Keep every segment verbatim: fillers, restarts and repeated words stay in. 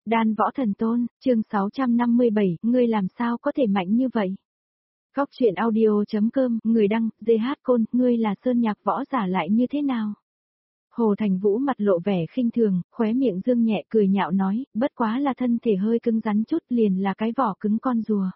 Đan Võ Thần Tôn, chương sáu trăm năm mươi bảy, ngươi làm sao có thể mạnh như vậy? Góc truyện audio.com, người đăng, giê hát Côn, ngươi là sơn nhạc võ giả lại như thế nào? Hồ Thành Vũ mặt lộ vẻ khinh thường, khóe miệng dương nhẹ cười nhạo nói, bất quá là thân thể hơi cứng rắn chút liền là cái vỏ cứng con rùa.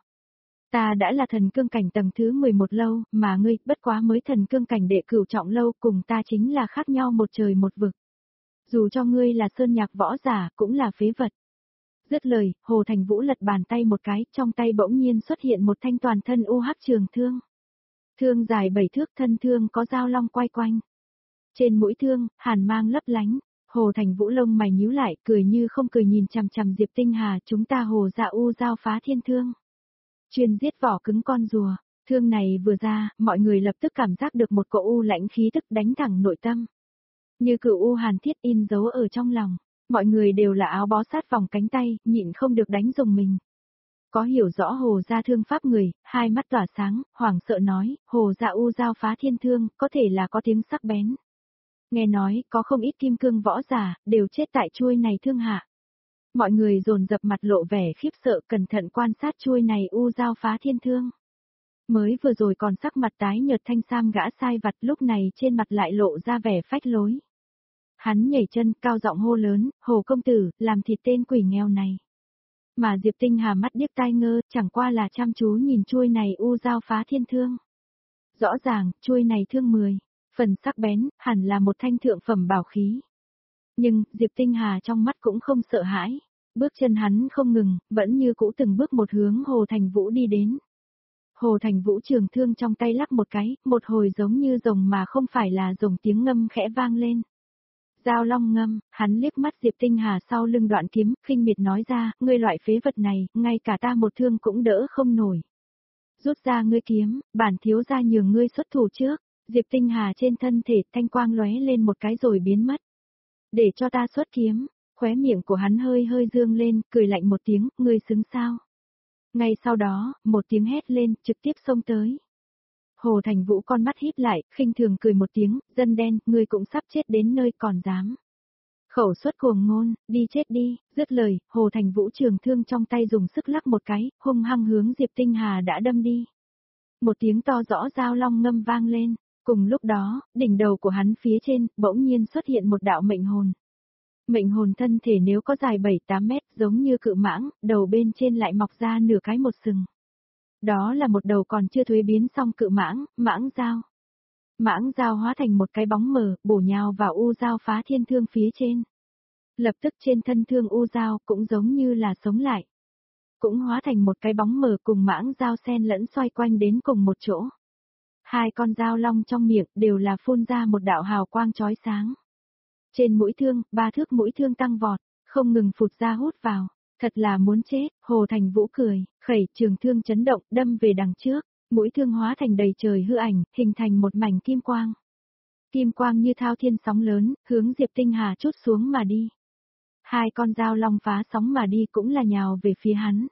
Ta đã là thần cương cảnh tầng thứ mười một lâu, mà ngươi, bất quá mới thần cương cảnh đệ cửu trọng lâu, cùng ta chính là khác nhau một trời một vực. Dù cho ngươi là sơn nhạc võ giả, cũng là phế vật. Dứt lời, Hồ Thành Vũ lật bàn tay một cái, trong tay bỗng nhiên xuất hiện một thanh toàn thân u hắc trường thương. Thương dài bảy thước, thân thương có dao long quay quanh. Trên mũi thương, hàn mang lấp lánh, Hồ Thành Vũ lông mày nhíu lại, cười như không cười nhìn chằm chằm Diệp Tinh Hà, chúng ta Hồ Dạ U giao phá thiên thương. Chuyên giết vỏ cứng con rùa, thương này vừa ra, mọi người lập tức cảm giác được một cỗ u lãnh khí tức đánh thẳng nội tâm. Như cửu u hàn thiết in dấu ở trong lòng. Mọi người đều là áo bó sát vòng cánh tay, nhịn không được đánh dùng mình. Có hiểu rõ Hồ gia thương pháp người, hai mắt tỏa sáng, hoảng sợ nói, Hồ gia u giao phá thiên thương, có thể là có tiếng sắc bén. Nghe nói, có không ít kim cương võ giả, đều chết tại chuôi này thương hạ. Mọi người dồn dập mặt lộ vẻ khiếp sợ, cẩn thận quan sát chuôi này u giao phá thiên thương. Mới vừa rồi còn sắc mặt tái nhợt thanh sam gã sai vặt, lúc này trên mặt lại lộ ra vẻ phách lối. Hắn nhảy chân, cao giọng hô lớn, Hồ công tử, làm thịt tên quỷ nghèo này. Mà Diệp Tinh Hà mắt điếc tai ngơ, chẳng qua là chăm chú nhìn chuôi này u giao phá thiên thương. Rõ ràng, chuôi này thương mười, phần sắc bén, hẳn là một thanh thượng phẩm bảo khí. Nhưng, Diệp Tinh Hà trong mắt cũng không sợ hãi. Bước chân hắn không ngừng, vẫn như cũ từng bước một hướng Hồ Thành Vũ đi đến. Hồ Thành Vũ trường thương trong tay lắc một cái, một hồi giống như rồng mà không phải là rồng tiếng ngâm khẽ vang lên. Dao long ngâm, hắn liếc mắt Diệp Tinh Hà sau lưng đoạn kiếm, khinh miệt nói ra, ngươi loại phế vật này, ngay cả ta một thương cũng đỡ không nổi. Rút ra ngươi kiếm, bản thiếu gia nhường ngươi xuất thủ trước, Diệp Tinh Hà trên thân thể thanh quang lóe lên một cái rồi biến mất. Để cho ta xuất kiếm, khóe miệng của hắn hơi hơi dương lên, cười lạnh một tiếng, ngươi xứng sao. Ngay sau đó, một tiếng hét lên, trực tiếp xông tới. Hồ Thành Vũ con mắt híp lại, khinh thường cười một tiếng, dân đen, ngươi cũng sắp chết đến nơi còn dám. Khẩu suất cuồng ngôn, đi chết đi, dứt lời, Hồ Thành Vũ trường thương trong tay dùng sức lắc một cái, hung hăng hướng Diệp Tinh Hà đã đâm đi. Một tiếng to rõ dao long ngâm vang lên, cùng lúc đó, đỉnh đầu của hắn phía trên, bỗng nhiên xuất hiện một đạo mệnh hồn. Mệnh hồn thân thể nếu có dài bảy tám mét giống như cự mãng, đầu bên trên lại mọc ra nửa cái một sừng. Đó là một đầu còn chưa thuế biến xong cự mãng, mãng dao. Mãng dao hóa thành một cái bóng mờ, bổ nhào vào u dao phá thiên thương phía trên. Lập tức trên thân thương u dao cũng giống như là sống lại. Cũng hóa thành một cái bóng mờ cùng mãng dao xen lẫn xoay quanh đến cùng một chỗ. Hai con dao long trong miệng đều là phun ra một đạo hào quang chói sáng. Trên mũi thương, ba thước mũi thương tăng vọt, không ngừng phụt ra hút vào. Thật là muốn chết, Hồ Thành Vũ cười, khẩy trường thương chấn động, đâm về đằng trước, mũi thương hóa thành đầy trời hư ảnh, hình thành một mảnh kim quang. Kim quang như thao thiên sóng lớn, hướng Diệp Tinh Hà chút xuống mà đi. Hai con dao long phá sóng mà đi cũng là nhào về phía hắn.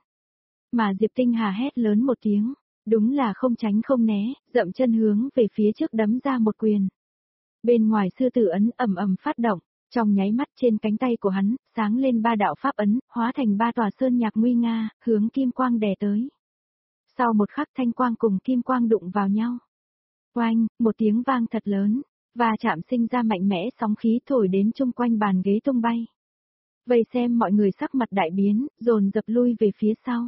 Mà Diệp Tinh Hà hét lớn một tiếng, đúng là không tránh không né, dậm chân hướng về phía trước đấm ra một quyền. Bên ngoài sư tử ấn ầm ầm phát động. Trong nháy mắt trên cánh tay của hắn, sáng lên ba đạo pháp ấn, hóa thành ba tòa sơn nhạc nguy nga, hướng kim quang đè tới. Sau một khắc thanh quang cùng kim quang đụng vào nhau. Oanh, một tiếng vang thật lớn, và chạm sinh ra mạnh mẽ sóng khí thổi đến chung quanh bàn ghế tung bay. Vây xem mọi người sắc mặt đại biến, dồn dập lui về phía sau.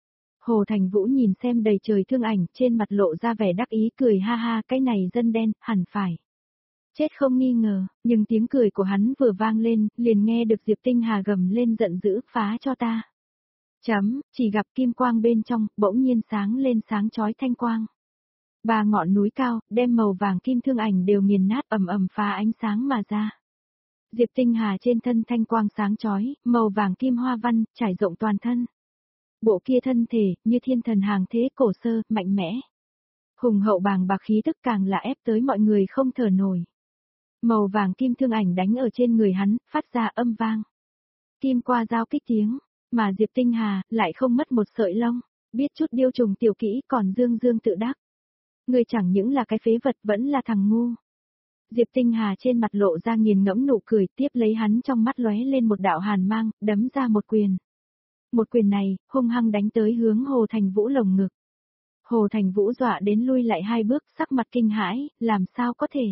Hồ Thành Vũ nhìn xem đầy trời thương ảnh, trên mặt lộ ra vẻ đắc ý cười ha ha, cái này dân đen, hẳn phải. Chết không nghi ngờ, nhưng tiếng cười của hắn vừa vang lên, liền nghe được Diệp Tinh Hà gầm lên giận dữ, phá cho ta. Chấm, chỉ gặp kim quang bên trong, bỗng nhiên sáng lên sáng chói thanh quang. Ba ngọn núi cao, đem màu vàng kim thương ảnh đều nghiền nát ầm ầm phá ánh sáng mà ra. Diệp Tinh Hà trên thân thanh quang sáng chói, màu vàng kim hoa văn, trải rộng toàn thân. Bộ kia thân thể, như thiên thần hàng thế cổ sơ, mạnh mẽ. Hùng hậu bàng bạc khí tức càng là ép tới mọi người không thở nổi. Màu vàng kim thương ảnh đánh ở trên người hắn, phát ra âm vang. Kim qua giao kích tiếng, mà Diệp Tinh Hà lại không mất một sợi lông, biết chút điêu trùng tiểu kỹ còn dương dương tự đắc. Người chẳng những là cái phế vật vẫn là thằng ngu. Diệp Tinh Hà trên mặt lộ ra nghiền ngẫm nụ cười, tiếp lấy hắn trong mắt lóe lên một đạo hàn mang, đấm ra một quyền. Một quyền này, hung hăng đánh tới hướng Hồ Thành Vũ lồng ngực. Hồ Thành Vũ dọa đến lui lại hai bước, sắc mặt kinh hãi, làm sao có thể?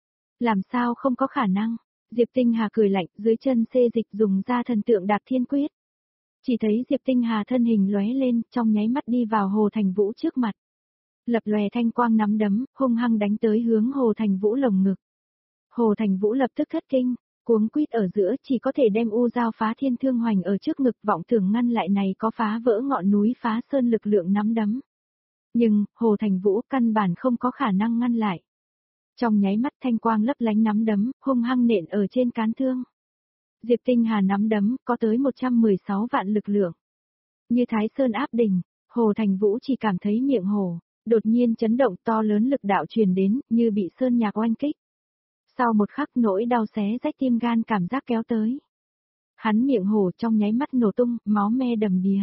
Làm sao không có khả năng? Diệp Tinh Hà cười lạnh, dưới chân xê dịch dùng ra thần tượng đạp thiên quyết. Chỉ thấy Diệp Tinh Hà thân hình lóe lên, trong nháy mắt đi vào Hồ Thành Vũ trước mặt. Lập lòe thanh quang nắm đấm, hung hăng đánh tới hướng Hồ Thành Vũ lồng ngực. Hồ Thành Vũ lập tức thất kinh, cuống quýt ở giữa chỉ có thể đem u dao phá thiên thương hoành ở trước ngực, vọng tưởng ngăn lại này có phá vỡ ngọn núi phá sơn lực lượng nắm đấm. Nhưng, Hồ Thành Vũ căn bản không có khả năng ngăn lại. Trong nháy mắt thanh quang lấp lánh nắm đấm, hung hăng nện ở trên cán thương. Diệp Tinh Hà nắm đấm, có tới một trăm mười sáu vạn lực lượng. Như Thái Sơn áp đỉnh, Hồ Thành Vũ chỉ cảm thấy miệng hồ, đột nhiên chấn động to lớn lực đạo truyền đến, như bị sơn nhạc oanh kích. Sau một khắc nỗi đau xé rách tim gan cảm giác kéo tới. Hắn miệng hổ trong nháy mắt nổ tung, máu me đầm đìa.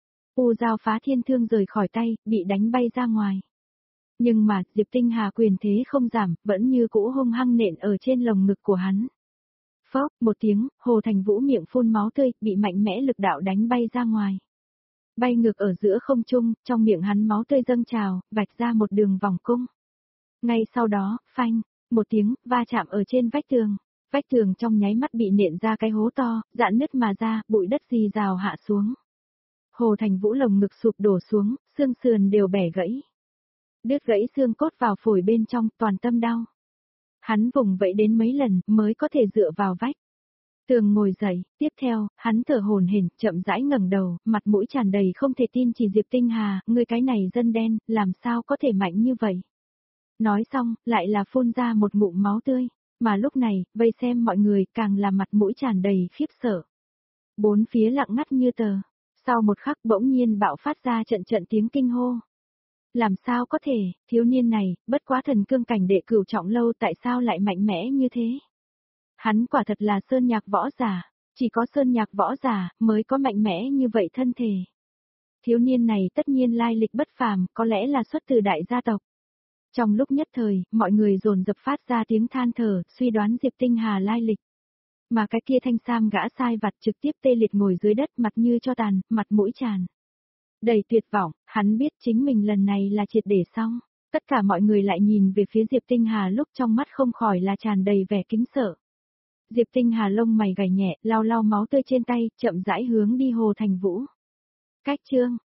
U dao phá thiên thương rời khỏi tay, bị đánh bay ra ngoài. Nhưng mà, Diệp Tinh Hà quyền thế không giảm, vẫn như cũ hung hăng nện ở trên lồng ngực của hắn. Phốc, một tiếng, Hồ Thành Vũ miệng phun máu tươi, bị mạnh mẽ lực đạo đánh bay ra ngoài. Bay ngược ở giữa không trung, trong miệng hắn máu tươi dâng trào, vạch ra một đường vòng cung. Ngay sau đó, phanh, một tiếng, va chạm ở trên vách tường. Vách tường trong nháy mắt bị nện ra cái hố to, dạn nứt mà ra, bụi đất rì rào hạ xuống. Hồ Thành Vũ lồng ngực sụp đổ xuống, xương sườn đều bẻ gãy. Đứt gãy xương cốt vào phổi bên trong, toàn tâm đau. Hắn vùng vẫy đến mấy lần mới có thể dựa vào vách. Tường ngồi dậy, tiếp theo, hắn thở hổn hển, chậm rãi ngẩng đầu, mặt mũi tràn đầy không thể tin, chỉ Diệp Tinh Hà, ngươi cái này dân đen, làm sao có thể mạnh như vậy? Nói xong, lại là phun ra một ngụm máu tươi, mà lúc này, vây xem mọi người càng là mặt mũi tràn đầy khiếp sợ. Bốn phía lặng ngắt như tờ, sau một khắc bỗng nhiên bạo phát ra trận trận tiếng kinh hô. Làm sao có thể, thiếu niên này, bất quá thần cương cảnh đệ cửu trọng lâu tại sao lại mạnh mẽ như thế? Hắn quả thật là sơn nhạc võ giả, chỉ có sơn nhạc võ giả mới có mạnh mẽ như vậy thân thể. Thiếu niên này tất nhiên lai lịch bất phàm, có lẽ là xuất từ đại gia tộc. Trong lúc nhất thời, mọi người dồn dập phát ra tiếng than thở, suy đoán Diệp Tinh Hà lai lịch. Mà cái kia thanh sam gã sai vặt trực tiếp tê liệt ngồi dưới đất, mặt như cho tàn, mặt mũi tràn đầy tuyệt vọng, hắn biết chính mình lần này là triệt để xong. Tất cả mọi người lại nhìn về phía Diệp Tinh Hà lúc trong mắt không khỏi là tràn đầy vẻ kính sợ. Diệp Tinh Hà lông mày gảy nhẹ, lau lau máu tươi trên tay, chậm rãi hướng đi Hồ Thành Vũ. Cách chương